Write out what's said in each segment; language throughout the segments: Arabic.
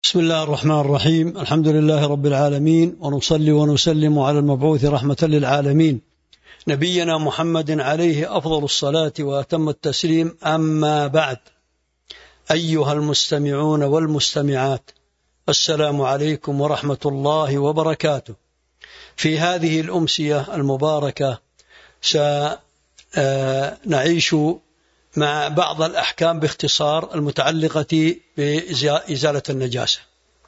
بسم الله الرحمن الرحيم. الحمد لله رب العالمين، ونصلي ونسلم على المبعوث رحمة للعالمين نبينا محمد عليه أفضل الصلاة وأتم التسليم. أما بعد، أيها المستمعون والمستمعات، السلام عليكم ورحمة الله وبركاته. في هذه الأمسية المباركة سنعيش مع بعض الأحكام باختصار المتعلقة بإزالة النجاسة.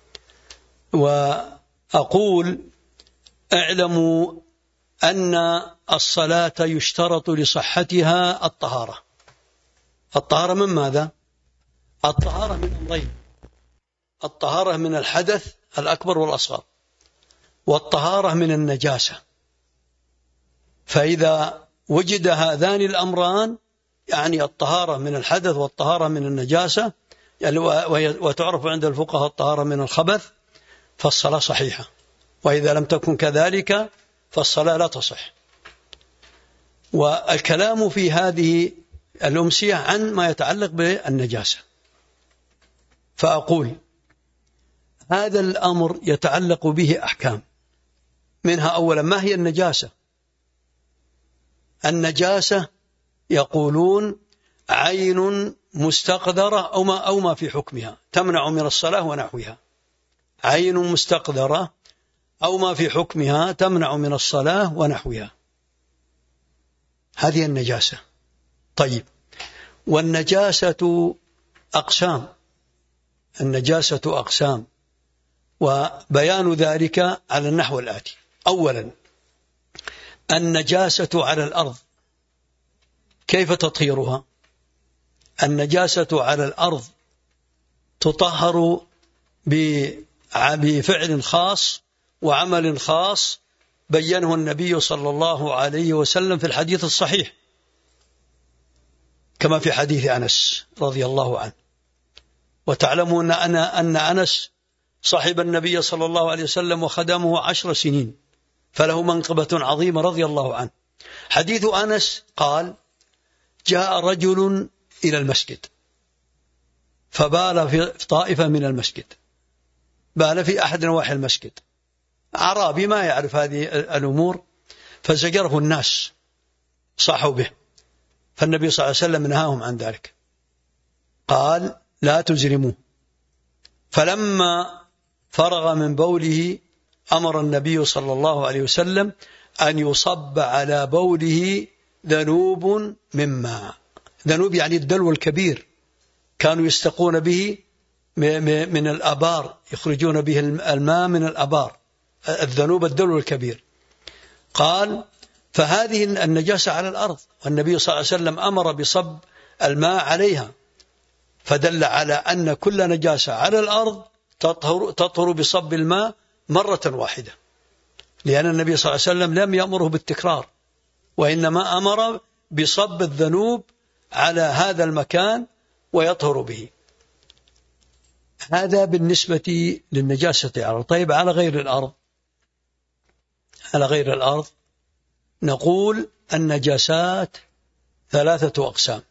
وأقول: اعلموا أن الصلاة يشترط لصحتها الطهارة. الطهارة من ماذا؟ الطهارة من أمرين: الطهارة من الحدث الأكبر والأصغر، والطهارة من النجاسة. فإذا وجد هذان الأمران، يعني الطهارة من الحدث والطهارة من النجاسة، وتعرف عند الفقهاء الطهارة من الخبث، فالصلاة صحيحة. وإذا لم تكن كذلك فالصلاة لا تصح. والكلام في هذه الأمسية عن ما يتعلق بالنجاسة. فأقول: هذا الأمر يتعلق به أحكام، منها أولا ما هي النجاسة؟ النجاسة يقولون عين مستقذرة أو ما في حكمها تمنع من الصلاة ونحوها. عين مستقذرة أو ما في حكمها تمنع من الصلاة ونحوها، هذه النجاسة. طيب، والنجاسة أقسام. النجاسة أقسام، وبيان ذلك على النحو الآتي: أولا، النجاسة على الأرض. كيف تطهيرها؟ النجاسة على الأرض تطهر بفعل خاص وعمل خاص بينه النبي صلى الله عليه وسلم في الحديث الصحيح، كما في حديث أنس رضي الله عنه. وتعلمون أن أنس صاحب النبي صلى الله عليه وسلم وخدمه 10 سنين، فله منقبة عظيمة رضي الله عنه. حديث أنس قال: جاء رجل إلى المسجد فبال في طائفة من المسجد، بال في أحد نواحي المسجد، أعرابي ما يعرف هذه الأمور، فزجره الناس، صاحوا به، فالنبي صلى الله عليه وسلم نهاهم عن ذلك، قال: لا تجرموه. فلما فرغ من بوله أمر النبي صلى الله عليه وسلم أن يصب على بوله ذنوب من ماء. ذنوب يعني الدلو الكبير، كانوا يستقون به من الآبار، يخرجون به الماء من الآبار، الذنوب الدلو الكبير. قال: فهذه النجاسة على الأرض، والنبي صلى الله عليه وسلم أمر بصب الماء عليها، فدل على أن كل نجاسة على الأرض تطهر بصب الماء مرة واحدة، لأن النبي صلى الله عليه وسلم لم يأمره بالتكرار، وإنما أمر بصب الذنوب على هذا المكان ويطهر به. هذا بالنسبة للنجاسة على الأرض. طيب، على غير الأرض، على غير الأرض نقول النجاسات 3 أقسام.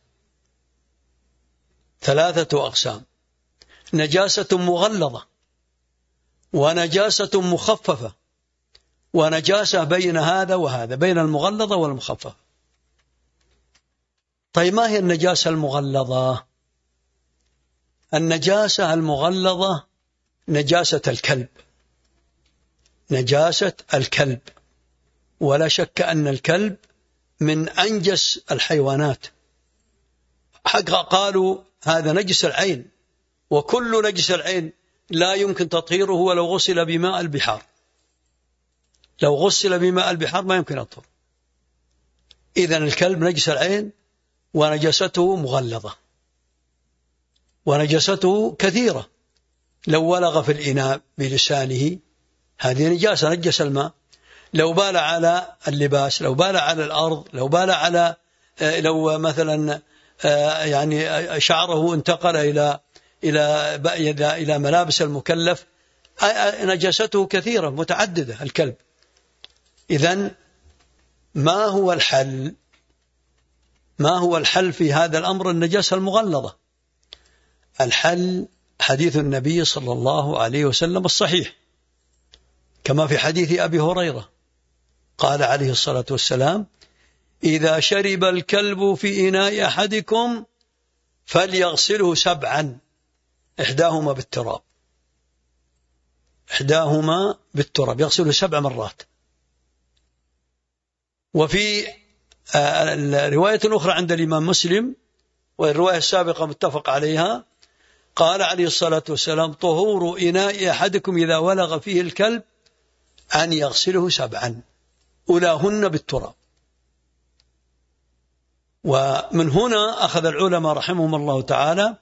3 أقسام: نجاسة مغلظة، ونجاسة مخففة، ونجاسة بين هذا وهذا، بين المغلظة والمخففة. طيب، ما هي النجاسة المغلظة؟ النجاسة المغلظة نجاسة الكلب. نجاسة الكلب، ولا شك أن الكلب من أنجس الحيوانات. قالوا هذا نجس العين، وكل نجس العين لا يمكن تطهيره ولو غسل بماء البحار. لو غسل بماء البحار ما يمكن يطهر. إذن الكلب نجس العين، ونجسته مغلظة، ونجسته كثيرة. لو ولغ في الإناء بلسانه هذه نجاسة، نجس الماء. لو بال على اللباس، لو بال على الأرض، لو بال على، لو مثلا يعني شعره انتقل إلى ملابس المكلف، نجاسته كثيرة متعددة الكلب. إذن ما هو الحل؟ ما هو الحل في هذا الأمر النجاسة المغلظة؟ الحل حديث النبي صلى الله عليه وسلم الصحيح، كما في حديث أبي هريرة قال عليه الصلاة والسلام: إذا شرب الكلب في إناء أحدكم فليغسله 7، إحداهما بالتراب، يغسله 7 مرات. وفي الرواية الأخرى عند الإمام مسلم، والرواية السابقة متفق عليها، قال عليه الصلاة والسلام: طهور إناء أحدكم إذا ولغ فيه الكلب أن يغسله 7، أولاهن بالتراب. ومن هنا أخذ العلماء رحمهم الله تعالى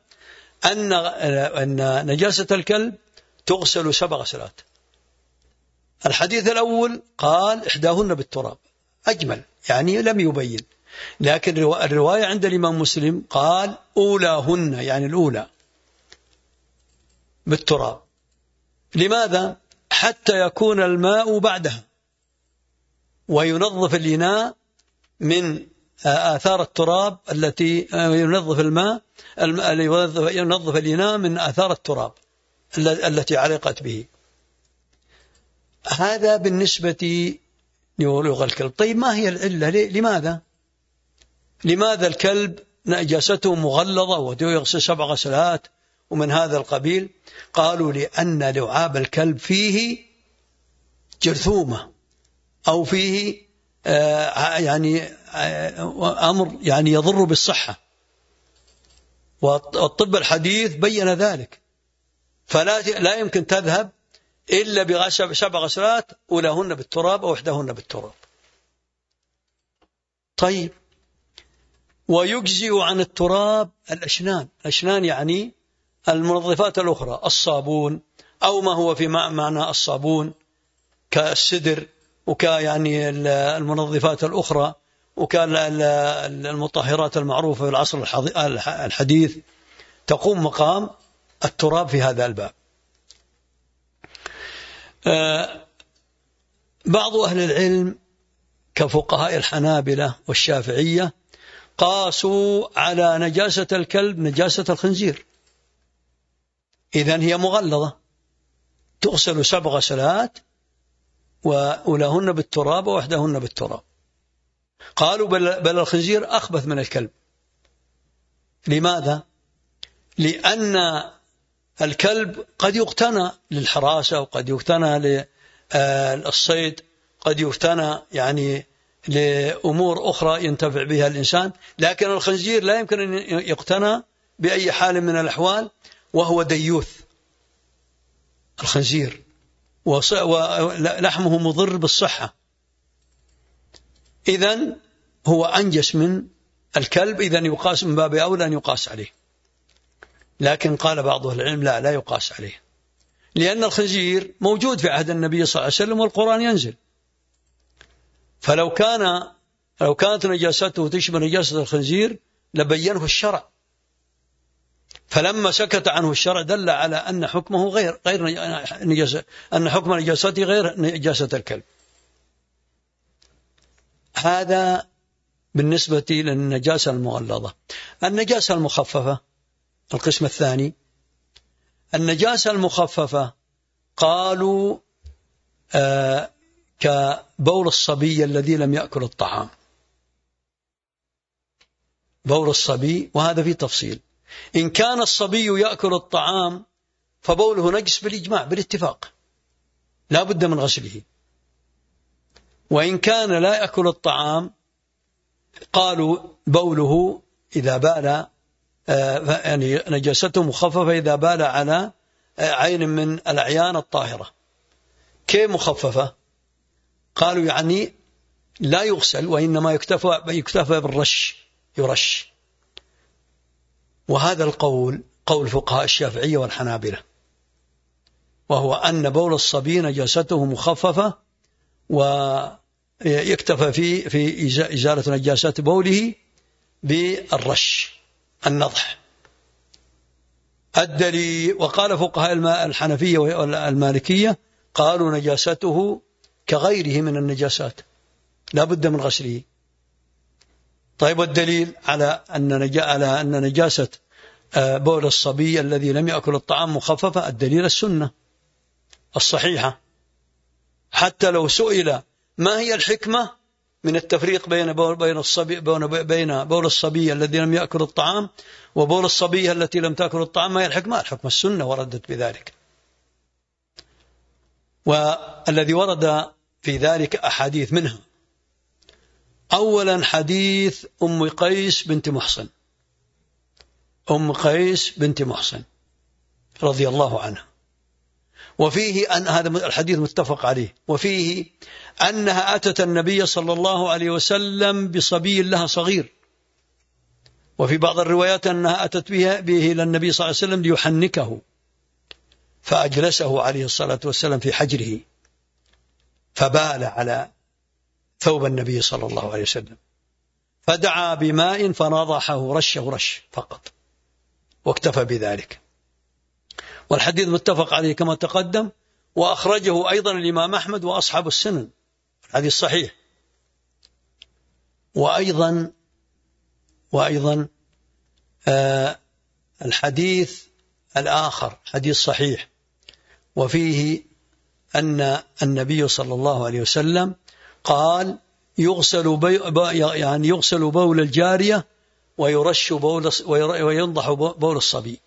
أن نجاسة الكلب تغسل 7 غسلات. الحديث الأول قال إحداهن بالتراب، أجمل، يعني لم يبين. لكن الرواية عند الإمام مسلم قال أولاهن، يعني الأولى بالتراب. لماذا؟ حتى يكون الماء بعدها وينظف الإناء من آثار التراب التي ينظف الإناء من آثار التراب التي علقت به. هذا بالنسبة لولوغ الكلب. طيب ما هي العلة؟ لماذا الكلب نجاسته مغلظة ويغسل 7 غسلات ومن هذا القبيل؟ قالوا لأن لعاب الكلب فيه جرثومة أو فيه أمر يعني يضر بالصحة، والطب الحديث بين ذلك، فلا يمكن تذهب إلا ب7 غسلات، أولاهن بالتراب أو إحداهن بالتراب. طيب، ويجزئ عن التراب الأشنان يعني المنظفات الأخرى، الصابون أو ما هو في معنى الصابون كالسدر يعني المنظفات الأخرى، المطهرات المعروفة في العصر الحديث تقوم مقام التراب في هذا الباب. بعض أهل العلم كفقهاء الحنابلة والشافعية قاسوا على نجاسة الكلب نجاسة الخنزير، إذن هي مغلظة تغسل 7 غسلات وأولاهن بالتراب وإحداهن بالتراب. قالوا بل الخنزير أخبث من الكلب. لماذا؟ لأن الكلب قد يقتنى للحراسة، وقد يقتنى للصيد، قد يقتنى يعني لأمور أخرى ينتفع بها الإنسان، لكن الخنزير لا يمكن أن يقتنى بأي حال من الأحوال، وهو ديوث الخنزير، ولحمه مضر بالصحة، إذن هو أنجس من الكلب، إذن يقاس من باب أولى أن يقاس عليه. لكن قال بعض أهل العلم لا يقاس عليه، لأن الخنزير موجود في عهد النبي صلى الله عليه وسلم والقرآن ينزل، فلو كانت نجاسته تشبه نجاسة الخنزير لبينه الشرع، فلما سكت عنه الشرع دل على أن حكمه غير نجاسة، أن حكم نجاسته غير نجاسة الكلب. هذا بالنسبة للنجاسة المغلظة. النجاسة المخففة القسم الثاني، النجاسة المخففة قالوا كبول الصبي الذي لم يأكل الطعام، بول الصبي، وهذا فيه تفصيل. إن كان الصبي يأكل الطعام فبوله نجس بالإجماع بالاتفاق، لا بد من غسله. وإن كان لا يأكل الطعام قالوا بوله إذا بال يعني نجاسته مخففة إذا بال على عين من الأعيان الطاهرة. كيف مخففة؟ قالوا يعني لا يغسل، وإنما يكتفى بالرش، يرش. وهذا القول قول فقهاء الشافعية والحنابلة، وهو أن بول الصبي نجاسته مخففة، ويكتفى في إزالة نجاسات بوله بالرش، النضح. الدليل، وقال فقهاء الحنفية والمالكية قالوا نجاسته كغيره من النجاسات لا بد من غسله. طيب، والدليل على أن نجاسة بول الصبي الذي لم يأكل الطعام مخففة، الدليل السنة الصحيحة. حتى لو سئل ما هي الحكمة من التفريق بين بول الصبي الذي لم يأكل الطعام وبول الصبية التي لم تأكل الطعام، ما هي الحكمة؟ الحكمة السنة وردت بذلك. والذي ورد في ذلك أحاديث، منها أولا حديث أم قيس بنت محصن، أم قيس بنت محصن رضي الله عنها، وفيه أن هذا الحديث متفق عليه، وفيه أنها أتت النبي صلى الله عليه وسلم بصبي لها صغير، وفي بعض الروايات أنها أتت به إلى النبي صلى الله عليه وسلم ليحنكه، فأجلسه عليه الصلاة والسلام في حجره فبال على ثوب النبي صلى الله عليه وسلم، فدعا بماء فنضحه رشه رش فقط واكتفى بذلك. والحديث متفق عليه كما تقدم، وأخرجه أيضا الإمام أحمد وأصحاب السنن، الحديث صحيح. وأيضا الحديث الآخر حديث صحيح، وفيه أن النبي صلى الله عليه وسلم قال يغسل بول الجارية ويرش وينضح بول الصبي.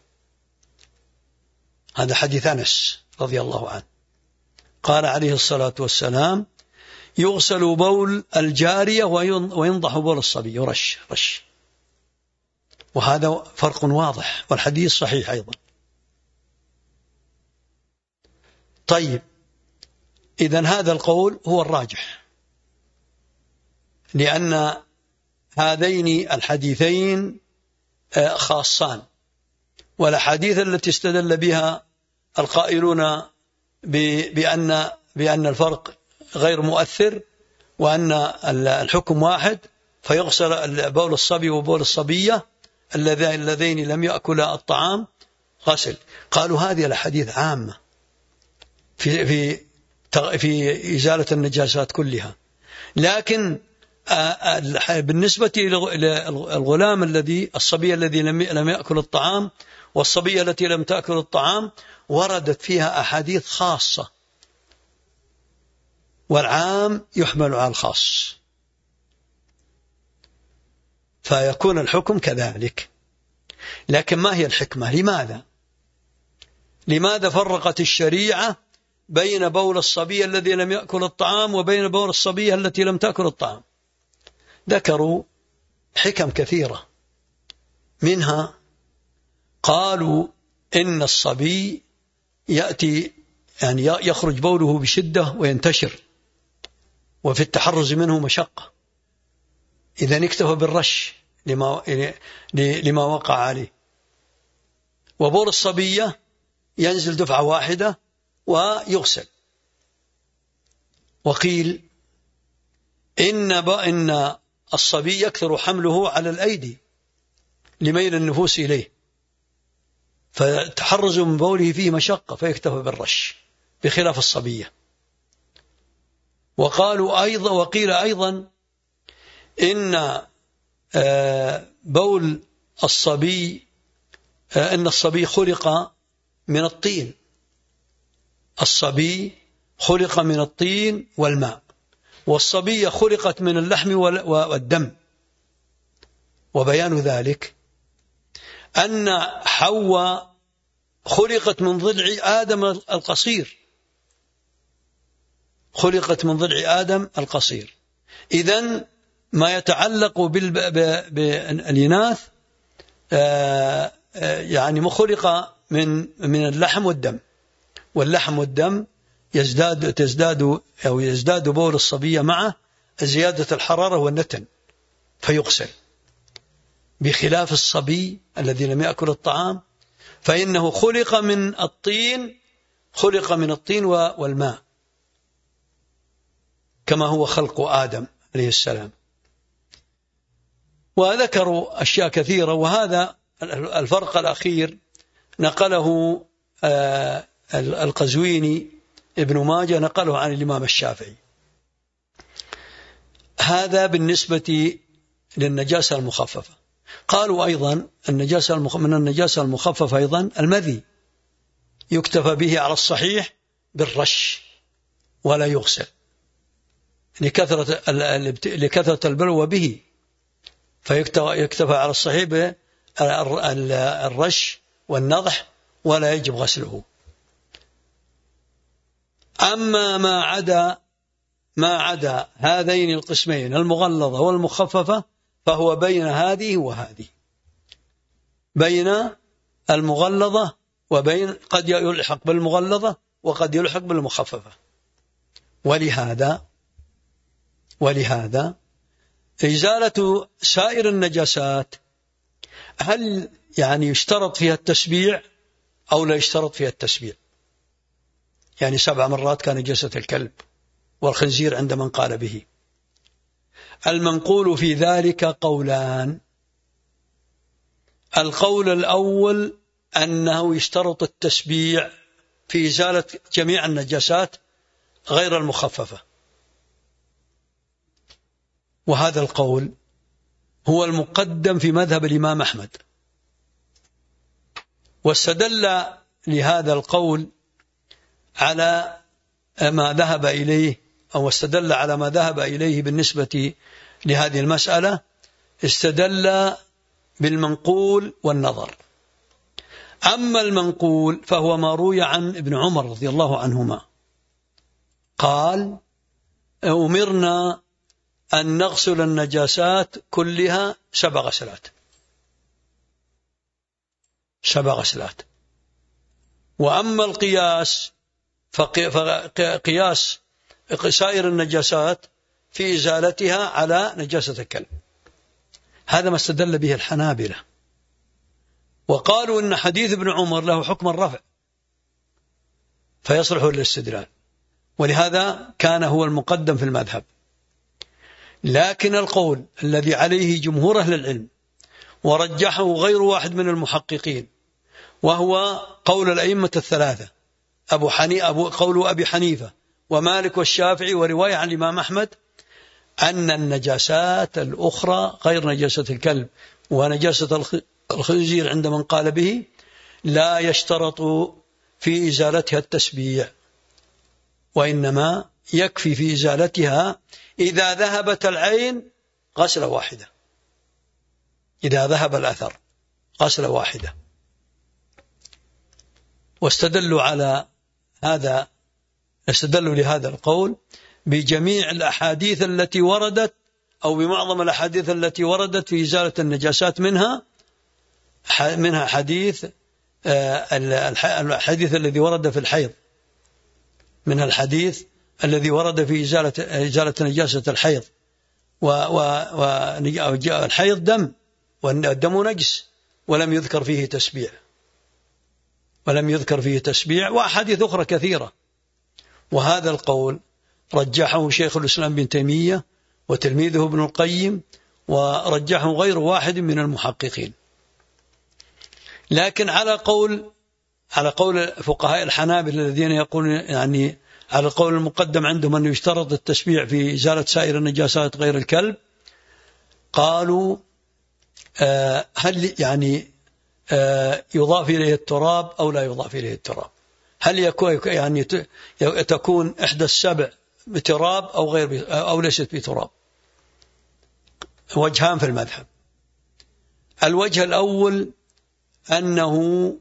هذا حديث أنس رضي الله عنه، قال عليه الصلاة والسلام يغسل بول الجارية وينضح بول الصبي، يرش رش. وهذا فرق واضح، والحديث صحيح أيضا. طيب، إذن هذا القول هو الراجح، لأن هذين الحديثين خاصان، والأحاديث التي استدل بها القائلون بأن الفرق غير مؤثر وأن الحكم واحد، فيغسل بول الصبي وبول الصبية اللذين لم يأكلا الطعام غسل. قالوا هذه الأحاديث عامة في إزالة النجاسات كلها، لكن بالنسبة للغلام الصبي الذي لم يأكل الطعام والصبية التي لم تأكل الطعام وردت فيها أحاديث خاصة، والعام يحمل على الخاص، فيكون الحكم كذلك. لكن ما هي الحكمة؟ لماذا فرقت الشريعة بين بول الصبي الذي لم يأكل الطعام وبين بول الصبية التي لم تأكل الطعام؟ ذكروا حكم كثيرة، منها قالوا إن الصبي يأتي يخرج بوله بشدة وينتشر، وفي التحرز منه مشقة، إذا اكتفى بالرش لما وقع عليه. وبول الصبية ينزل دفعة واحدة ويغسل. وقيل إن الصبي يكثر حمله على الأيدي لميل النفوس إليه، فتحرز من بوله فيه مشقة فيكتفى بالرش بخلاف الصبية. وقيل أيضا إن بول الصبي إن الصبي خلق من الطين، الصبي خلق من الطين والماء، والصبية خلقت من اللحم والدم. وبيان ذلك أن حواء خلقت من ضلع آدم القصير، خلقت من ضلع آدم القصير. إذن ما يتعلق بالإناث مخلق من اللحم والدم، واللحم والدم يزداد بول الصبية مع زيادة الحرارة والنتن فيغسل، بخلاف الصبي الذي لم يأكل الطعام فإنه خلق من الطين والماء، كما هو خلق آدم عليه السلام. وذكروا أشياء كثيرة، وهذا الفرق الأخير نقله القزويني ابن ماجه، نقله عن الإمام الشافعي. هذا بالنسبة للنجاسة المخففة. قالوا أيضا من النجاسة المخففة أيضا المذي، يكتفى به على الصحيح بالرش ولا يغسل لكثرة البلوى به، فيكتفى على الصحيح بالرش والنضح ولا يجب غسله. أما ما عدا هذين القسمين المغلظة والمخففة فهو بين هذه وهذه، بين المغلظة وبين قد يلحق بالمغلظة وقد يلحق بالمخففة. ولهذا إزالة سائر النجاسات هل يعني يشترط فيها التسبيع أو لا يشترط فيها التسبيع؟ يعني 7 مرات كان نجاسة الكلب والخنزير عند من قال به. المنقول في ذلك قولان. القول الأول أنه يشترط التسبيع في إزالة جميع النجاسات غير المخففة، وهذا القول هو المقدم في مذهب الإمام أحمد، واستدل لهذا القول على ما ذهب إليه، أو استدل على ما ذهب إليه بالنسبة لهذه المسألة، استدل بالمنقول والنظر. أما المنقول فهو ما روي عن ابن عمر رضي الله عنهما قال: أمرنا أن نغسل النجاسات كلها 7 غسلات. 7 غسلات. وأما القياس فقياس سائر النجاسات في إزالتها على نجاسة الكلب. هذا ما استدل به الحنابلة، وقالوا إن حديث ابن عمر له حكم الرفع فيصلح للاستدلال، ولهذا كان هو المقدم في المذهب. لكن القول الذي عليه جمهور أهل العلم ورجحه غير واحد من المحققين، وهو قول الأئمة الثلاثة، قول أبي حنيفة ومالك والشافعي ورواية عن الإمام أحمد، أن النجاسات الأخرى غير نجاسة الكلب ونجاسة الخنزير عند من قال به لا يشترط في إزالتها التسبيع، وإنما يكفي في إزالتها إذا ذهبت العين غسلة واحدة، إذا ذهب الأثر غسلة واحدة. واستدلوا على هذا، استدلوا لهذا القول بجميع الأحاديث التي وردت، أو بمعظم الأحاديث التي وردت في إزالة النجاسات، منها حديث الحديث الذي ورد في الحيض، من الحديث الذي ورد في إزالة نجاسة الحيض، والحيض دم، والدم نجس، ولم يذكر فيه تسبيع، وأحاديث أخرى كثيرة. وهذا القول رجحه شيخ الإسلام بن تيمية وتلميذه ابن القيم، ورجحه غير واحد من المحققين. لكن على قول فقهاء الحنابلة الذين يقولون، يعني على القول المقدم عندهم أن يشترط التسبيع في إزالة سائر النجاسات غير الكلب، قالوا هل يعني يضاف إليه التراب أو لا يضاف إليه التراب؟ هل يكون يعني تكون إحدى السبع بتراب أو ليست بتراب؟ وجهان في المذهب. الوجه الأول أنه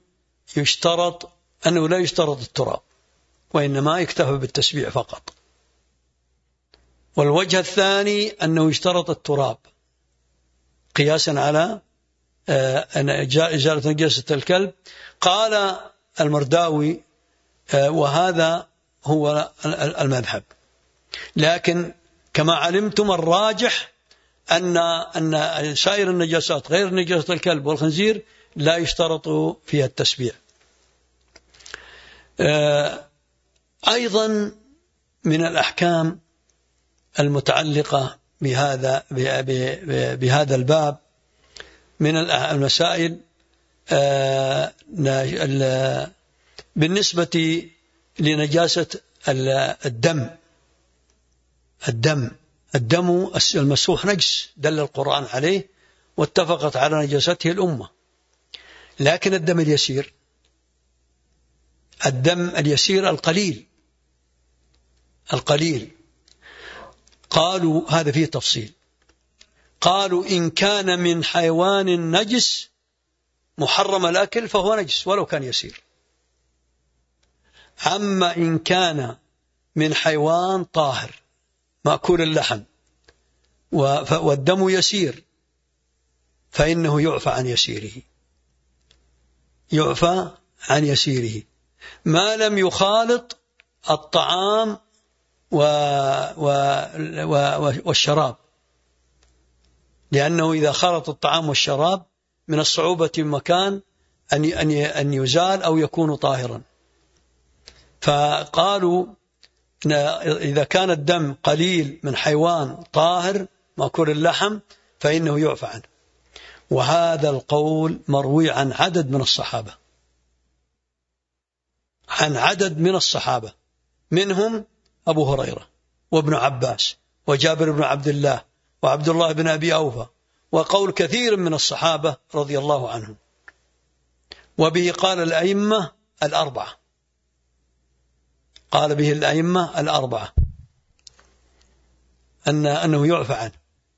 لا يشترط التراب، وإنما يكتفى بالتسبيع فقط. والوجه الثاني أنه يشترط التراب قياسا على إزالة نجاسة الكلب. قال المرداوي وهذا هو المذهب، لكن كما علمتم الراجح أن سائر النجاسات غير نجاسة الكلب والخنزير لا يشترط فيها التسبيع. أيضا من الأحكام المتعلقة بهذا الباب من المسائل بالنسبة لنجاسة الدم المسوح نجس، دل القرآن عليه واتفقت على نجاسته الأمة. لكن الدم اليسير، الدم اليسير القليل قالوا هذا فيه تفصيل. قالوا إن كان من حيوان نجس محرم الأكل فهو نجس ولو كان يسير. أما إن كان من حيوان طاهر مأكول اللحم والدم يسير فإنه يعفى عن يسيره ما لم يخالط الطعام والشراب، لأنه إذا خلط الطعام والشراب من الصعوبة مكان أن يزال أو يكون طاهرا. فقالوا إذا كان الدم قليل من حيوان طاهر مأكول اللحم فإنه يعفى عنه. وهذا القول مروي عن عدد من الصحابة، منهم أبو هريرة وابن عباس وجابر بن عبد الله وعبد الله بن أبي أوفى، وقول كثير من الصحابة رضي الله عنهم. وبه قال الأئمة الأربعة أنه يعفى عنه.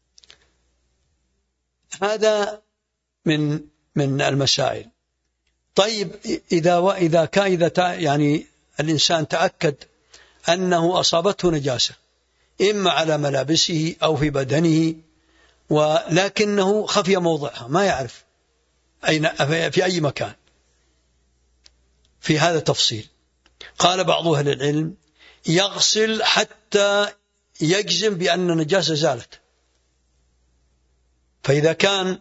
هذا من المسائل. طيب إذا كان يعني الإنسان تأكد أنه أصابته نجاسة إما على ملابسه أو في بدنه ولكنه خفي موضعها ما يعرف في أي مكان، في هذا تفصيل. قال بعض أهل العلم يغسل حتى يجزم بأن النجاسة زالت. فإذا كان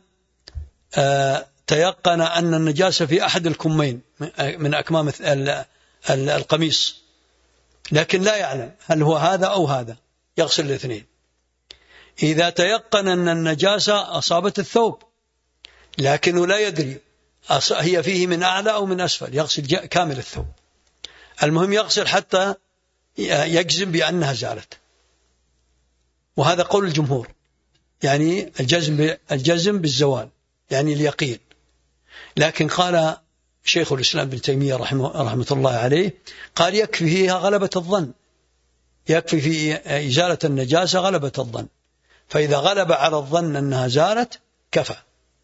تيقن أن النجاسة في أحد الكمين من أكمام القميص لكن لا يعلم هل هو هذا أو هذا يغسل الاثنين. إذا تيقن أن النجاسة أصابت الثوب لكنه لا يدري هي فيه من أعلى أو من أسفل يغسل كامل الثوب. المهم يغسل حتى يجزم بأنها زالت. وهذا قول الجمهور، يعني الجزم بالزوال يعني اليقين. لكن قال شيخ الإسلام ابن تيمية رحمة الله عليه قال يكفي فيها غلبة الظن، يكفي في إزالة النجاسة غلبة الظن، فإذا غلب على الظن أنها زالت كفى،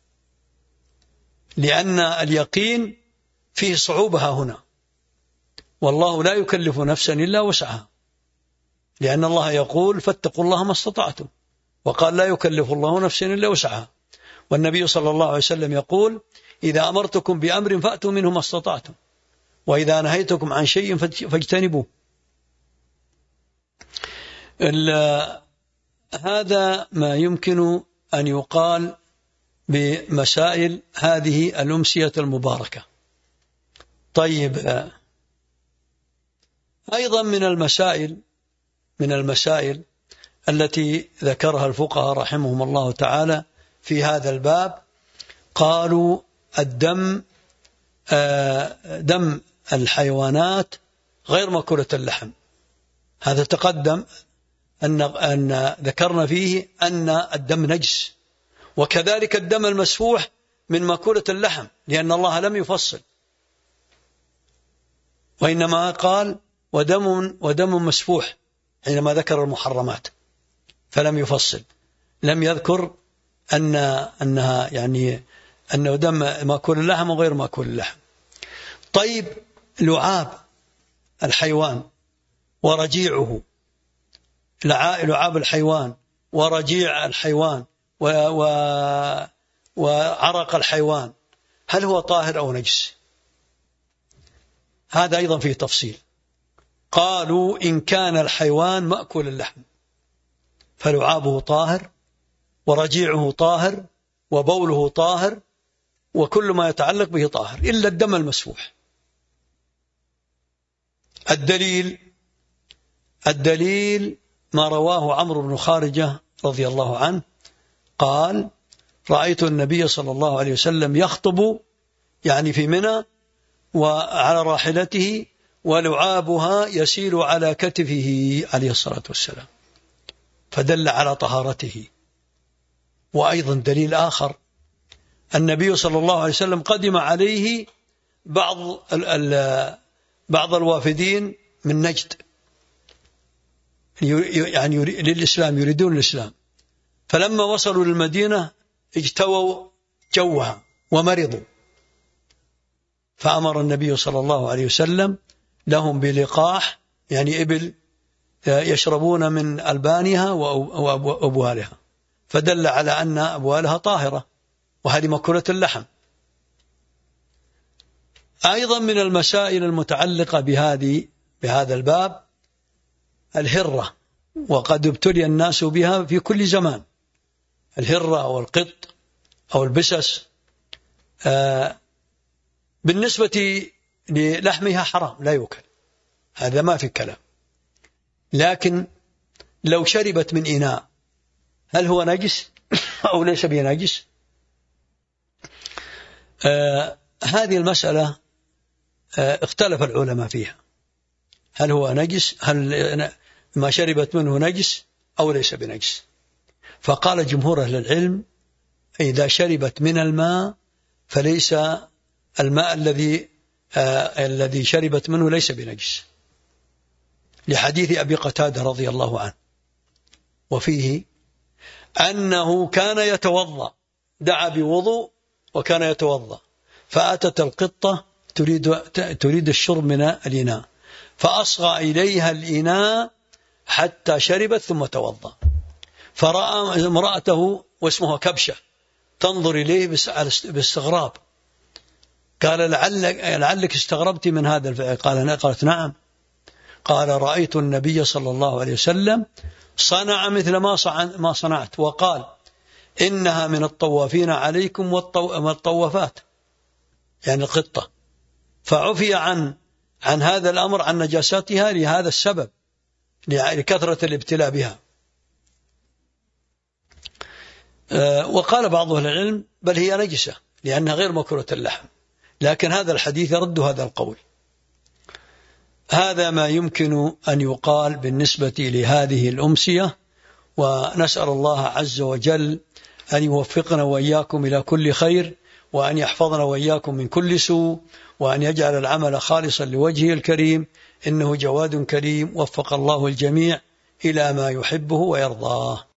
لأن اليقين فيه صعوبة هنا، والله لا يكلف نفسا إلا وسعها، لأن الله يقول فاتقوا الله ما استطعتم، وقال لا يكلف الله نفسا إلا وسعها. والنبي صلى الله عليه وسلم يقول إذا أمرتكم بأمر فأتوا منه ما استطعتم، وإذا نهيتكم عن شيء فاجتنبوه. هذا ما يمكن أن يقال بمسائل هذه الأمسية المباركة. طيب، أيضا من المسائل التي ذكرها الفقهاء رحمهم الله تعالى في هذا الباب، قالوا الدم دم الحيوانات غير مأكولة اللحم. هذا تقدم أن ذكرنا فيه أن الدم نجس، وكذلك الدم المسفوح من مأكولة اللحم، لأن الله لم يفصل، وإنما قال ودم مسفوح حينما ذكر المحرمات، فلم يفصل، لم يذكر أنها يعني أنه دم مأكول اللحم وغير مأكول اللحم. طيب، لعاب الحيوان ورجيعه، لعاب الحيوان ورجيع الحيوان وعرق الحيوان، هل هو طاهر أو نجس؟ هذا أيضا فيه تفصيل. قالوا إن كان الحيوان مأكول اللحم فلعابه طاهر ورجيعه طاهر وبوله طاهر وكل ما يتعلق به طاهر إلا الدم المسفوح. الدليل ما رواه عمرو بن خارجة رضي الله عنه قال رأيت النبي صلى الله عليه وسلم يخطب يعني في منى وعلى راحلته ولعابها يسيل على كتفه عليه الصلاة والسلام، فدل على طهارته. وأيضا دليل آخر، النبي صلى الله عليه وسلم قدم عليه بعض الوافدين من نجد، يعني للإسلام، يريدون الإسلام، فلما وصلوا للمدينة اجتووا جوها ومرضوا، فأمر النبي صلى الله عليه وسلم لهم بلقاح، يعني إبل يشربون من ألبانها وأبوالها، فدل على أن أبوالها طاهرة، وهذه مأكولة اللحم. أيضا من المسائل المتعلقة بهذا الباب الهرة، وقد ابتلي الناس بها في كل زمان، الهرة أو القط أو البسس، بالنسبة للحمها حرام لا يؤكل، هذا ما في كلام، لكن لو شربت من إناء هل هو نجس أو ليس بنجس؟ هذه المسألة اختلف العلماء فيها، هل هو نجس، هل ما شربت منه نجس أو ليس بنجس؟ فقال جمهور أهل العلم إذا شربت من الماء فليس الماء الذي شربت منه ليس بنجس، لحديث أبي قتادة رضي الله عنه، وفيه أنه كان يتوضأ، دعا بوضوء وكان يتوضأ، فأتت القطة تريد الشرب من الإناء، فأصغى إليها الإناء حتى شربت ثم توضأ، فرأى امرأته واسمها كبشة تنظر إليه باستغراب، قال لعلك استغربت من هذا الفعل، قالت نعم، قال رأيت النبي صلى الله عليه وسلم صنع مثل ما صنعت، وقال إنها من الطوافين عليكم والطوافات، يعني القطة، فعفي عن هذا الأمر، عن نجاستها لهذا السبب، لكثرة الابتلاء بها. وقال بعض أهل العلم بل هي نجسة لأنها غير مأكولة اللحم، لكن هذا الحديث يرد هذا القول. هذا ما يمكن أن يقال بالنسبة لهذه الأمسية، ونسأل الله عز وجل أن يوفقنا وإياكم إلى كل خير، وأن يحفظنا وإياكم من كل سوء، وأن يجعل العمل خالصا لوجهه الكريم، إنه جواد كريم، وفق الله الجميع إلى ما يحبه ويرضاه.